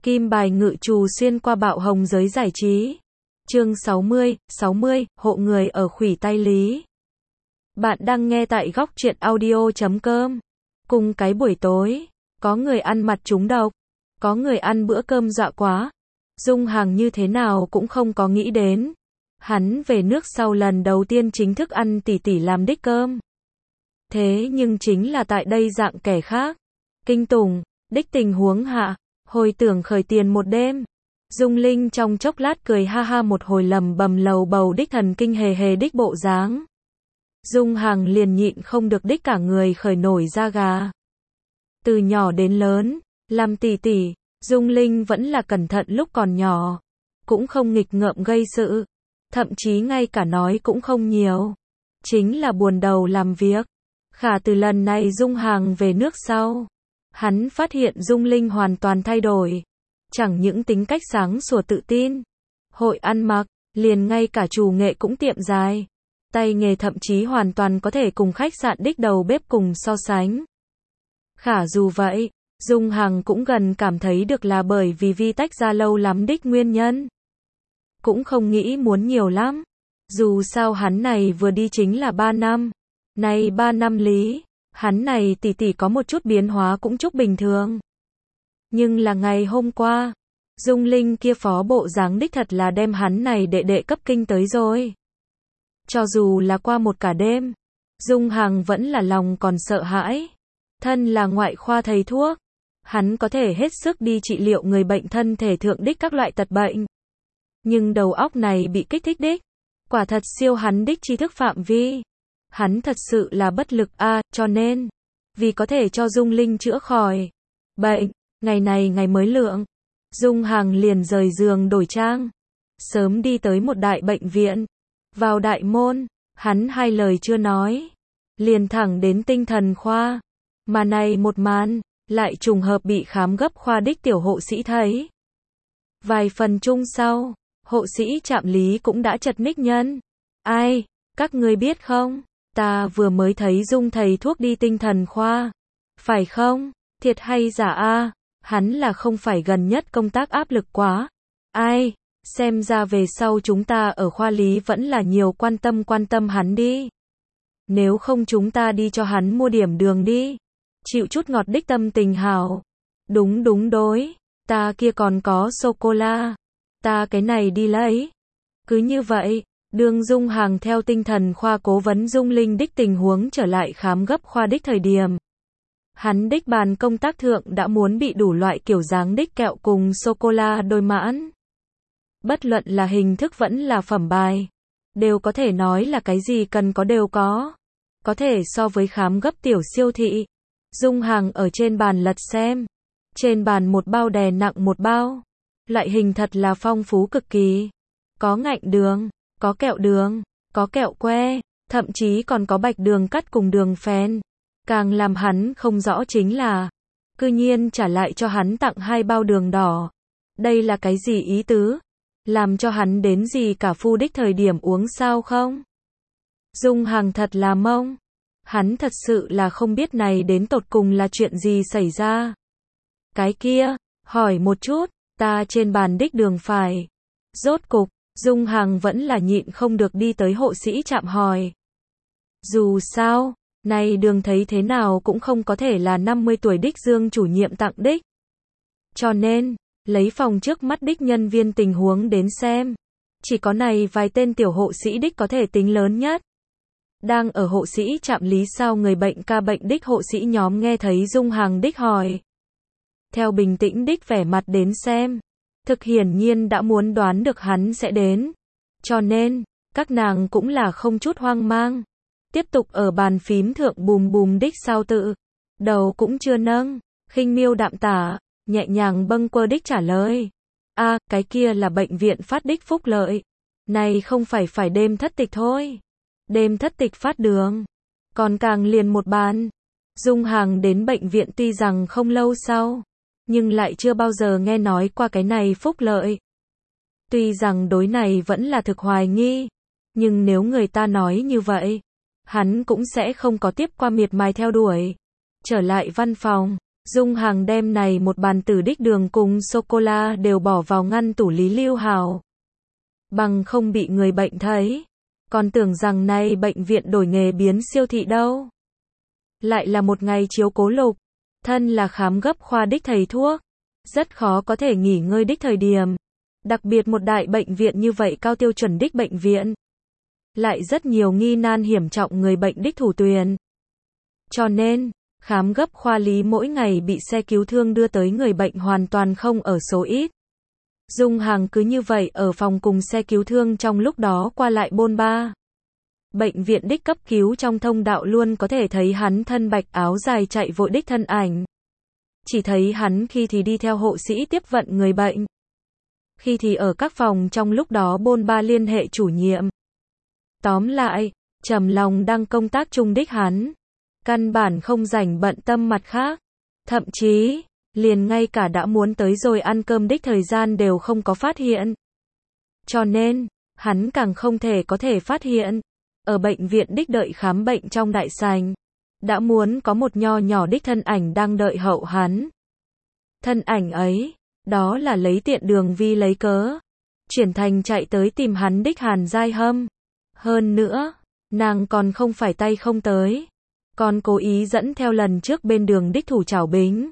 Kim bài ngự trù xuyên qua bạo hồng giới giải trí. Chương 60, hộ người ở khuỷu tay lý. Bạn đang nghe tại góc truyện audio.com. Cùng cái buổi tối, có người ăn mặt trúng độc, có người ăn bữa cơm dọa quá. Dung Hằng như thế nào cũng không có nghĩ đến. Hắn về nước sau lần đầu tiên chính thức ăn tỷ tỷ làm đích cơm. Thế nhưng chính là tại đây dạng kẻ khác. Kinh tủng, đích tình huống hạ. Hồi tưởng khởi tiền một đêm. Dung Linh trong chốc lát cười ha ha một hồi lầm bầm lầu bầu đích thần kinh hề hề đích bộ dáng. Dung Hằng liền nhịn không được đích cả người khởi nổi da gà. Từ nhỏ đến lớn, làm tỷ tỷ, Dung Linh vẫn là cẩn thận lúc còn nhỏ. Cũng không nghịch ngợm gây sự. Thậm chí ngay cả nói cũng không nhiều. Chính là buồn đầu làm việc. Khả từ lần này Dung Hằng về nước sau. Hắn phát hiện Dung Linh hoàn toàn thay đổi. Chẳng những tính cách sáng sủa tự tin. Hội ăn mặc, liền ngay cả chủ nghệ cũng tiệm dài. Tay nghề thậm chí hoàn toàn có thể cùng khách sạn đích đầu bếp cùng so sánh. Khả dù vậy, Dung Hằng cũng gần cảm thấy được là bởi vì vi tách ra lâu lắm đích nguyên nhân. Cũng không nghĩ muốn nhiều lắm. Dù sao hắn này vừa đi chính là 3 năm. Này 3 năm lý. Hắn này tỷ tỷ có một chút biến hóa cũng chút bình thường. Nhưng là ngày hôm qua, Dung Linh kia phó bộ dáng đích thật là đem hắn này đệ đệ cấp kinh tới rồi. Cho dù là qua một cả đêm, Dung Hằng vẫn là lòng còn sợ hãi. Thân là ngoại khoa thầy thuốc, hắn có thể hết sức đi trị liệu người bệnh thân thể thượng đích các loại tật bệnh. Nhưng đầu óc này bị kích thích đích, quả thật siêu hắn đích tri thức phạm vi. Hắn thật sự là bất lực cho nên, vì có thể cho Dung Linh chữa khỏi bệnh, ngày này ngày mới lượng, Dung Hằng liền rời giường đổi trang, sớm đi tới một đại bệnh viện. Vào đại môn, hắn hai lời chưa nói, liền thẳng đến tinh thần khoa. Mà này một màn, lại trùng hợp bị khám gấp khoa đích tiểu hộ sĩ thấy. Vài phần chung sau, hộ sĩ Trạm Lý cũng đã chật ních nhân. Ai, các ngươi biết không? Ta vừa mới thấy Dung thầy thuốc đi tinh thần khoa. Phải không? Thiệt hay giả hắn là không phải gần nhất công tác áp lực quá. Ai, xem ra về sau chúng ta ở khoa lý vẫn là nhiều quan tâm hắn đi. Nếu không chúng ta đi cho hắn mua điểm đường đi. Chịu chút ngọt đích tâm tình hảo. Đúng đối, ta kia còn có sô-cô-la. Ta cái này đi lấy. Cứ như vậy. Đường Dung Hằng theo tinh thần khoa cố vấn Dung Linh đích tình huống trở lại khám gấp khoa đích thời điểm. Hắn đích bàn công tác thượng đã muốn bị đủ loại kiểu dáng đích kẹo cùng sô-cô-la đôi mãn. Bất luận là hình thức vẫn là phẩm bài. Đều có thể nói là cái gì cần có đều có. Có thể so với khám gấp tiểu siêu thị. Dung Hằng ở trên bàn lật xem. Trên bàn một bao đè nặng một bao. Loại hình thật là phong phú cực kỳ. Có ngạnh đường. Có kẹo đường, có kẹo que, thậm chí còn có bạch đường cắt cùng đường phèn. Càng làm hắn không rõ chính là, cư nhiên trả lại cho hắn tặng 2 bao đường đỏ. Đây là cái gì ý tứ? Làm cho hắn đến gì cả phu đích thời điểm uống sao không? Dung Hằng thật là mông. Hắn thật sự là không biết này đến tột cùng là chuyện gì xảy ra. Cái kia, hỏi một chút, ta trên bàn đích đường phải. Rốt cục. Dung Hằng vẫn là nhịn không được đi tới hộ sĩ Trạm hỏi. Dù sao, này đường thấy thế nào cũng không có thể là 50 tuổi đích Dương chủ nhiệm tặng đích. Cho nên, lấy phòng trước mắt đích nhân viên tình huống đến xem. Chỉ có này vài tên tiểu hộ sĩ đích có thể tính lớn nhất. Đang ở hộ sĩ Trạm Lý sao người bệnh ca bệnh đích hộ sĩ nhóm nghe thấy Dung Hằng đích hỏi. Theo bình tĩnh đích vẻ mặt đến xem. Thực hiển nhiên đã muốn đoán được hắn sẽ đến. Cho nên, các nàng cũng là không chút hoang mang. Tiếp tục ở bàn phím thượng bùm đích sao tự. Đầu cũng chưa nâng, khinh miêu đạm tả, nhẹ nhàng bâng quơ đích trả lời. Cái kia là bệnh viện phát đích phúc lợi. Này không phải đêm thất tịch thôi. Đêm thất tịch phát đường. Còn càng liền một bàn. Dung Hằng đến bệnh viện tuy rằng không lâu sau. Nhưng lại chưa bao giờ nghe nói qua cái này phúc lợi. Tuy rằng đối này vẫn là thực hoài nghi, nhưng nếu người ta nói như vậy, hắn cũng sẽ không có tiếp qua miệt mài theo đuổi. Trở lại văn phòng, Dung Hằng đem này một bàn tử đích đường cùng sô-cô-la đều bỏ vào ngăn tủ Lý Lưu Hào. Bằng không bị người bệnh thấy. Còn tưởng rằng nay bệnh viện đổi nghề biến siêu thị đâu. Lại là một ngày chiếu cố Lục. Thân là khám gấp khoa đích thầy thuốc. Rất khó có thể nghỉ ngơi đích thời điểm. Đặc biệt một đại bệnh viện như vậy cao tiêu chuẩn đích bệnh viện. Lại rất nhiều nghi nan hiểm trọng người bệnh đích thủ tuyền. Cho nên, khám gấp khoa Lý mỗi ngày bị xe cứu thương đưa tới người bệnh hoàn toàn không ở số ít. Dung Hằng cứ như vậy ở phòng cùng xe cứu thương trong lúc đó qua lại bôn ba. Bệnh viện đích cấp cứu trong thông đạo luôn có thể thấy hắn thân bạch áo dài chạy vội đích thân ảnh. Chỉ thấy hắn khi thì đi theo hộ sĩ tiếp vận người bệnh. Khi thì ở các phòng trong lúc đó bôn ba liên hệ chủ nhiệm. Tóm lại, trầm lòng đang công tác chung đích hắn. Căn bản không rảnh bận tâm mặt khác. Thậm chí, liền ngay cả đã muốn tới rồi ăn cơm đích thời gian đều không có phát hiện. Cho nên, hắn càng không thể có thể phát hiện. Ở bệnh viện đích đợi khám bệnh trong đại sảnh. Đã muốn có một nho nhỏ đích thân ảnh đang đợi hậu hắn. Thân ảnh ấy, đó là lấy tiện đường vi lấy cớ. Chuyển thành chạy tới tìm hắn đích Hàn Giai Hâm. Hơn nữa, nàng còn không phải tay không tới. Còn cố ý dẫn theo lần trước bên đường đích Thủ Trảo Bính.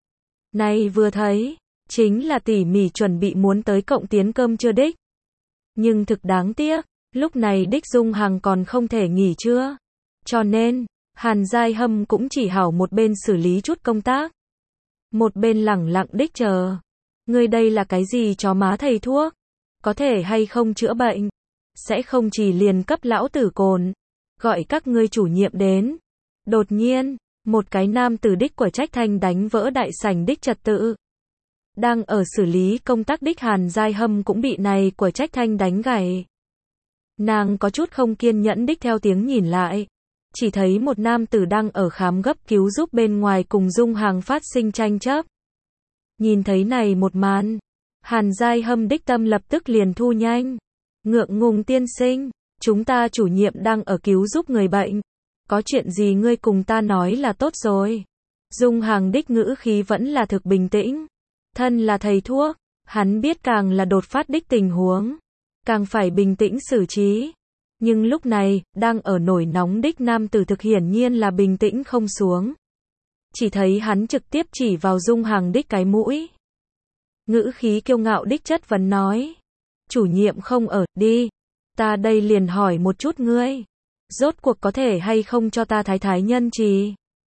Này vừa thấy, chính là tỉ mỉ chuẩn bị muốn tới cộng tiến cơm trưa đích. Nhưng thực đáng tiếc, lúc này đích Dung Hằng còn không thể nghỉ trưa. Cho nên, Hàn Giai Hâm cũng chỉ hảo một bên xử lý chút công tác. Một bên lẳng lặng đích chờ. Ngươi đây là cái gì chó má thầy thuốc? Có thể hay không chữa bệnh? Sẽ không chỉ liền cấp lão tử cồn. Gọi các ngươi chủ nhiệm đến. Đột nhiên, một cái nam tử đích của Trách Thanh đánh vỡ đại sảnh đích trật tự. Đang ở xử lý công tác đích Hàn Giai Hâm cũng bị này của Trách Thanh đánh gãy. Nàng có chút không kiên nhẫn đích theo tiếng nhìn lại. Chỉ thấy một nam tử đang ở khám gấp cứu giúp bên ngoài cùng Dung Hằng phát sinh tranh chấp. Nhìn thấy này một màn, Hàn Giai Hâm đích tâm lập tức liền thu nhanh. Ngượng ngùng tiên sinh, chúng ta chủ nhiệm đang ở cứu giúp người bệnh. Có chuyện gì ngươi cùng ta nói là tốt rồi. Dung Hằng đích ngữ khí vẫn là thực bình tĩnh. Thân là thầy thuốc, hắn biết càng là đột phát đích tình huống, càng phải bình tĩnh xử trí. Nhưng lúc này, đang ở nổi nóng đích nam tử thực hiển nhiên là bình tĩnh không xuống. Chỉ thấy hắn trực tiếp chỉ vào Dung Hằng đích cái mũi. Ngữ khí kiêu ngạo đích chất vấn nói. Chủ nhiệm không ở, đi. Ta đây liền hỏi một chút ngươi. Rốt cuộc có thể hay không cho ta thái thái nhân trì?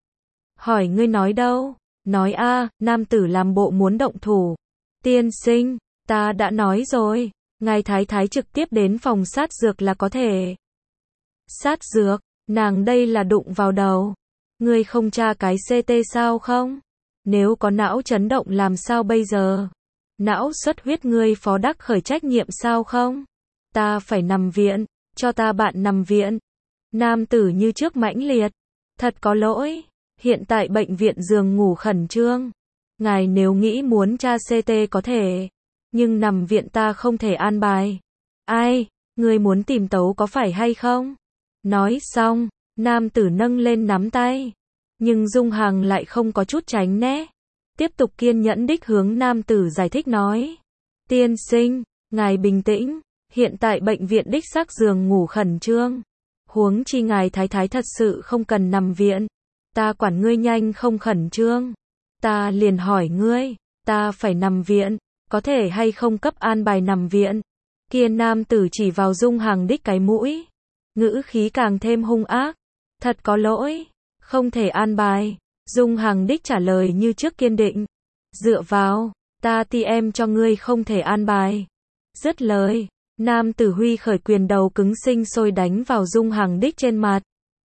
Hỏi ngươi nói đâu? Nói a, nam tử làm bộ muốn động thủ. Tiên sinh, ta đã nói rồi. Ngài thái thái trực tiếp đến phòng sát dược là có thể. Sát dược, nàng đây là đụng vào đầu. Ngươi không tra cái CT sao không? Nếu có não chấn động làm sao bây giờ? Não xuất huyết ngươi phó đắc khởi trách nhiệm sao không? Ta phải nằm viện, cho ta bạn nằm viện. Nam tử như trước mãnh liệt. Thật có lỗi, hiện tại bệnh viện giường ngủ khẩn trương. Ngài nếu nghĩ muốn tra CT có thể. Nhưng nằm viện ta không thể an bài. Ai, ngươi muốn tìm tấu có phải hay không? Nói xong, nam tử nâng lên nắm tay. Nhưng Dung Hằng lại không có chút tránh né. Tiếp tục kiên nhẫn đích hướng nam tử giải thích nói. Tiên sinh, ngài bình tĩnh. Hiện tại bệnh viện đích xác giường ngủ khẩn trương. Huống chi ngài thái thái thật sự không cần nằm viện. Ta quản ngươi nhanh không khẩn trương. Ta liền hỏi ngươi, ta phải nằm viện. Có thể hay không cấp an bài nằm viện? Kia nam tử chỉ vào Dung Hằng đích cái mũi. Ngữ khí càng thêm hung ác. Thật có lỗi. Không thể an bài. Dung Hằng đích trả lời như trước kiên định. Dựa vào. Ta TM cho ngươi không thể an bài. Dứt lời. Nam tử huy khởi quyền đầu cứng sinh sôi đánh vào Dung Hằng đích trên mặt.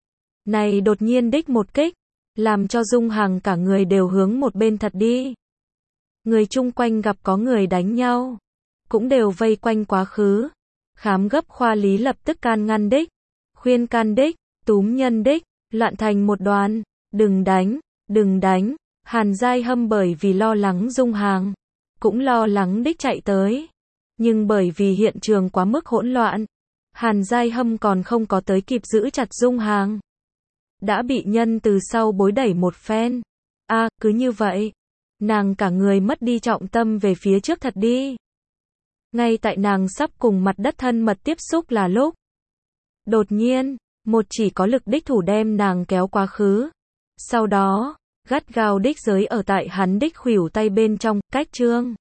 Này đột nhiên đích một kích. Làm cho Dung Hằng cả người đều hướng một bên thật đi. Người chung quanh gặp có người đánh nhau, cũng đều vây quanh quá khứ. Khám gấp khoa Lý lập tức can ngăn đích, khuyên can đích, túm nhân đích, loạn thành một đoàn. Đừng đánh, đừng đánh. Hàn Giai Hâm bởi vì lo lắng Dung Hằng, cũng lo lắng đích chạy tới. Nhưng bởi vì hiện trường quá mức hỗn loạn, Hàn Giai Hâm còn không có tới kịp giữ chặt Dung Hằng. Đã bị nhân từ sau bối đẩy một phen. Cứ như vậy. Nàng cả người mất đi trọng tâm về phía trước thật đi. Ngay tại nàng sắp cùng mặt đất thân mật tiếp xúc là lúc. Đột nhiên, một chỉ có lực đích thủ đem nàng kéo quá khứ. Sau đó, gắt gao đích giới ở tại hắn đích khuỷu tay bên trong, cách Trương